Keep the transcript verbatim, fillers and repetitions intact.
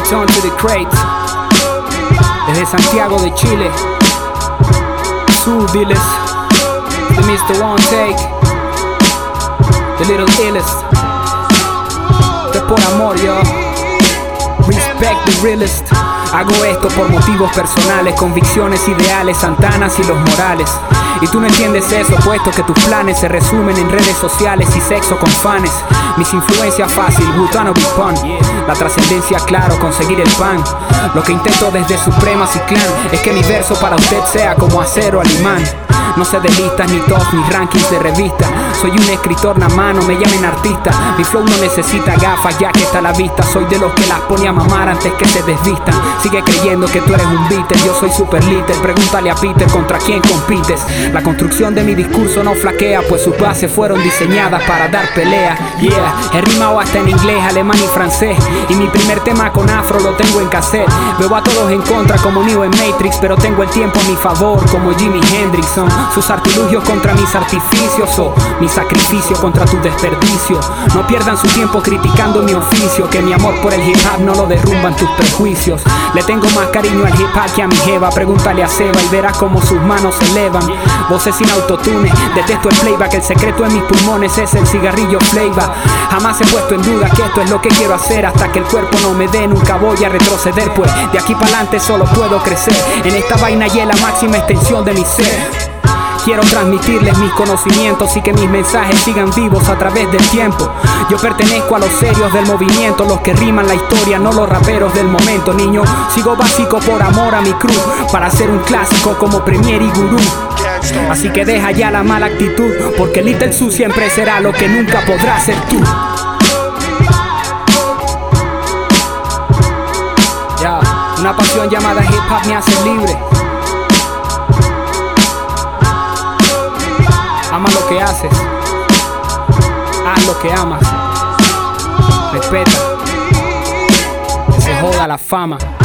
Return to the Crate. Desde Santiago de Chile. Soul Dealers. The mister One Take. The Little Illest. Esto es por amor, yo. Respect the realest. Hago esto por motivos personales, convicciones ideales, santanas y los morales. Y tú no entiendes eso, puesto que tus planes se resumen en redes sociales y sexo con fanes. Mis influencias fácil, Butano Big Pun. La trascendencia, claro, conseguir el pan. Lo que intento desde Supremas y Clan es que mi verso para usted sea como acero al imán. No sé de listas, ni tops, ni rankings de revista. Soy un escritor na mano, me llamen artista. Mi flow no necesita gafas, ya que está a la vista. Soy de los que las pone a mamar antes que se desvistan. Sigue creyendo que tú eres un beater, yo soy super liter. Pregúntale a Peter contra quién compites. La construcción de mi discurso no flaquea, pues sus bases fueron diseñadas para dar pelea. Yeah, he rimado hasta en inglés, alemán y francés. Y mi primer tema con afro lo tengo en cassette. Veo a todos en contra como Neo en Matrix, pero tengo el tiempo a mi favor como Jimi Hendrix. Son sus artilugios contra mis artificios, o mi sacrificio contra tu desperdicio. No pierdan su tiempo criticando mi oficio, que mi amor por el hip hop no lo derrumban tus prejuicios. Le tengo más cariño al hip hop que a mi jeva. Pregúntale a Seba y verás cómo sus manos se elevan. Voces sin autotune, detesto el playback. El secreto en mis pulmones es el cigarrillo flavor. Jamás he puesto en duda que esto es lo que quiero hacer. Hasta que el cuerpo no me dé, nunca voy a retroceder, pues de aquí para adelante solo puedo crecer. En esta vaina y en la máxima extensión de mi ser. Quiero transmitirles mis conocimientos y que mis mensajes sigan vivos a través del tiempo. Yo pertenezco a los serios del movimiento, los que riman la historia, no los raperos del momento, niño. Sigo básico por amor a mi crew, para ser un clásico como Premier y Gurú. Así que deja ya la mala actitud, porque Little Su siempre será lo que nunca podrás ser tú. Ya, una pasión llamada hip hop me hace libre. Ama lo que haces, haz lo que amas, respeta, que se joda la fama.